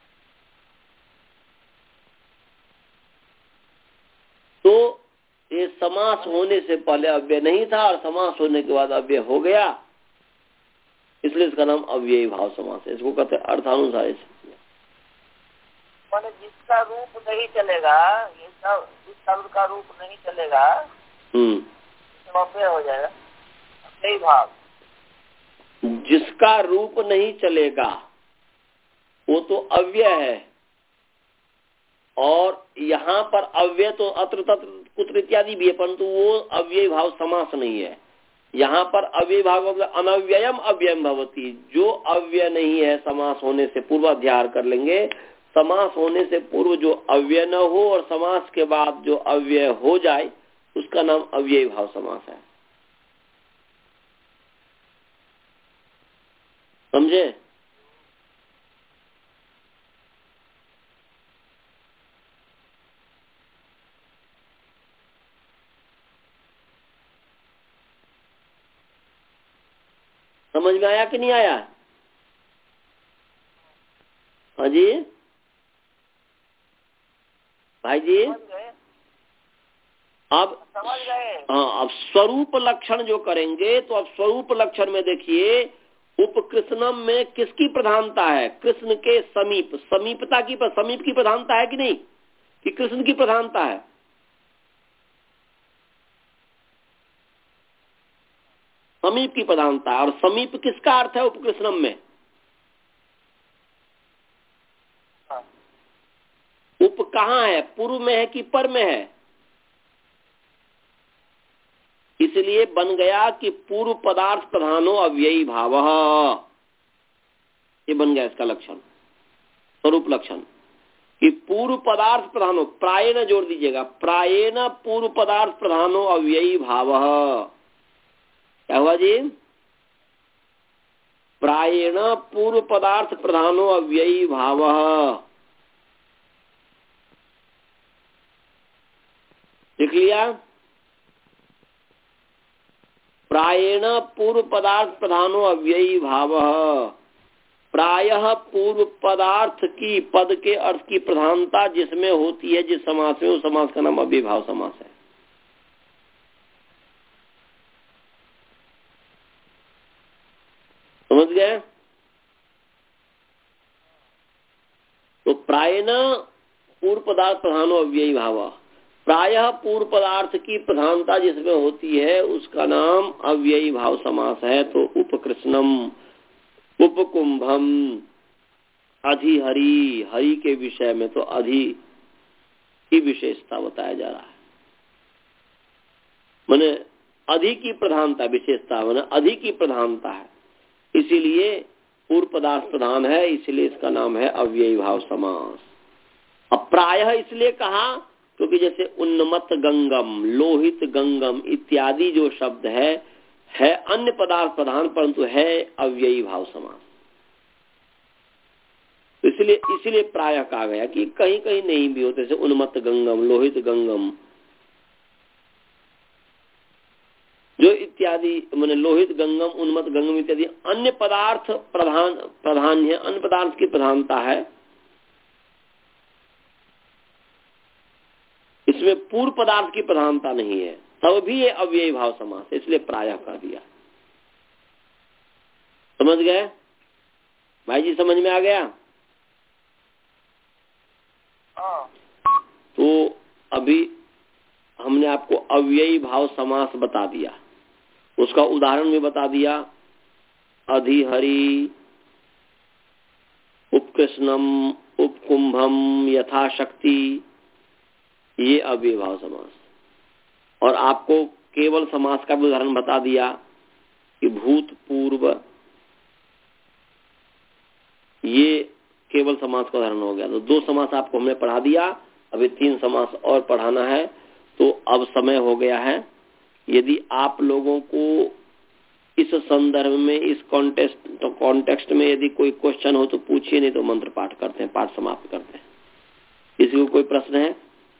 तो ये समास होने से पहले अव्यय नहीं था और समास होने के बाद अव्यय हो गया, इसलिए इसका नाम अव्ययी भाव समास है। इसको कहते हैं अर्थानुसार। माने जिसका रूप नहीं चलेगा, ये सब जिस शब्द का रूप नहीं चलेगा हम्म तो अव्यय हो जाएगा, अव्ययी भाव। जिसका रूप नहीं चलेगा वो तो अव्यय है, और यहाँ पर अव्यय तो अत्र तत्र कुत्र इत्यादि भी है, परंतु वो अव्यय भाव समास नहीं है। यहाँ पर अव्यय भाव अनव्ययम अव्ययम भवती, जो अव्यय नहीं है समास होने से पूर्व अध्याय कर लेंगे। समास होने से पूर्व जो अव्यय न हो और समास के बाद जो अव्यय हो जाए उसका नाम अव्यय भाव समास है। समझे? समझ में आया कि नहीं आया? हाँ जी भाई जी। अब समझ गए। हाँ, अब स्वरूप लक्षण जो करेंगे तो अब स्वरूप लक्षण में देखिए उपकृष्णम में किसकी प्रधानता है? कृष्ण के समीप, समीपता की, समीप की प्रधानता है कि नहीं, कि कृष्ण की प्रधानता है? समीप की प्रधानता है। और समीप किसका अर्थ है उपकृष्णम में? उप कहाँ है? पूर्व में है कि पर में है? इसलिए बन गया कि पूर्व पदार्थ प्रधानो अव्ययी भाव, ये बन गया इसका लक्षण, स्वरूप लक्षण, कि पूर्व पदार्थ प्रधानो, प्रायेण जोड़ दीजिएगा, प्रायेण पूर्व पदार्थ प्रधानो अव्ययी भाव। क्या हुआ जी? प्रायेण पूर्व पदार्थ प्रधानो अव्ययी भाव। लिख लिया? प्रायेण पूर्व पदार्थ प्रधानो अव्ययी भाव। प्रायः पूर्व पदार्थ की पद के अर्थ की प्रधानता जिसमें होती है, जिस समास में, उस समास का नाम अव्ययी भाव समास है। समझ गए? तो प्रायेण पूर्व पदार्थ प्रधानो अव्ययी भाव, प्रायः पूर्व पदार्थ की प्रधानता जिसमें होती है उसका नाम अव्ययी भाव समास है। तो उपकृष्णम, उपकुंभम, अधिहरि, हरि के विषय में तो अधि की विशेषता बताया जा रहा है, माने अधि की प्रधानता, विशेषता माने अधि की प्रधानता है, इसीलिए पूर्व पदार्थ प्रधान है, इसलिए इसका नाम है अव्ययी भाव समास। अब प्रायः इसलिए कहा क्योंकि जैसे उन्नमत गंगम, लोहित गंगम इत्यादि जो शब्द है है अन्य पदार्थ प्रधान, परंतु है अव्ययी भाव समास। तो इसलिए इसलिए प्रायः कहा गया कि कहीं कहीं नहीं भी होते, जैसे उन्मत्त गंगम, लोहित गंगम, जो इत्यादि मैंने लोहित गंगम, उन्मत्त गंगम इत्यादि अन्य पदार्थ प्रधान प्रधान है, अन्य पदार्थ की प्रधानता है। इसमें पूर्व पदार्थ की प्रधानता नहीं है, तब भी ये अव्ययी भाव समास, इसलिए प्रायः कह दिया। समझ गए भाई जी? समझ में आ गया? तो अभी हमने आपको अव्ययी भाव समास बता दिया, उसका उदाहरण भी बता दिया। अधिहरि, उपकृष्णम, उपकुंभम, यथाशक्ति, ये अव्ययी भाव समास। और आपको केवल समास का भी उदाहरण बता दिया कि भूत पूर्व, ये केवल समास का उदाहरण हो गया। तो दो समास आपको हमने पढ़ा दिया, अभी तीन समास और पढ़ाना है। तो अब समय हो गया है। यदि आप लोगों को इस संदर्भ में, इस कॉन्टेक्स्ट तो कॉन्टेक्स्ट में यदि कोई क्वेश्चन हो तो पूछिए, नहीं तो मंत्र पाठ करते हैं, पाठ समाप्त करते हैं। किसी को कोई प्रश्न है?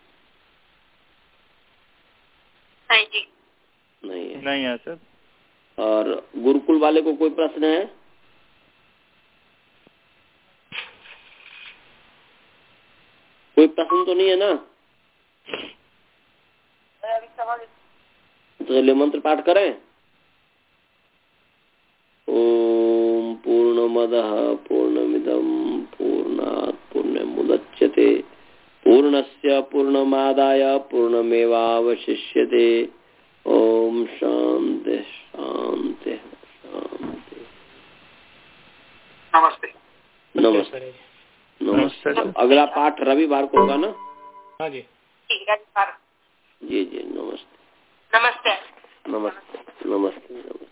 नहीं जी, नहीं है, नहीं है सर। और गुरुकुल वाले को कोई प्रश्न है? कोई प्रश्न तो नहीं है ना? तो चलिए मंत्र पाठ करें। ओम पूर्णमदः पूर्णमिदं पूर्णात् पूर्णमुदच्यते पूर्णस्य पूर्णमादाय पूर्णमेवावशिष्यते। ओम शांति शांति शांति। नमस्ते। नमस्ते नमस्ते। अगला पाठ रविवार को होगा ना? हाँ जी रविवार। जी जी नमस्ते नमस्ते नमस्ते नमस्ते नमस्ते।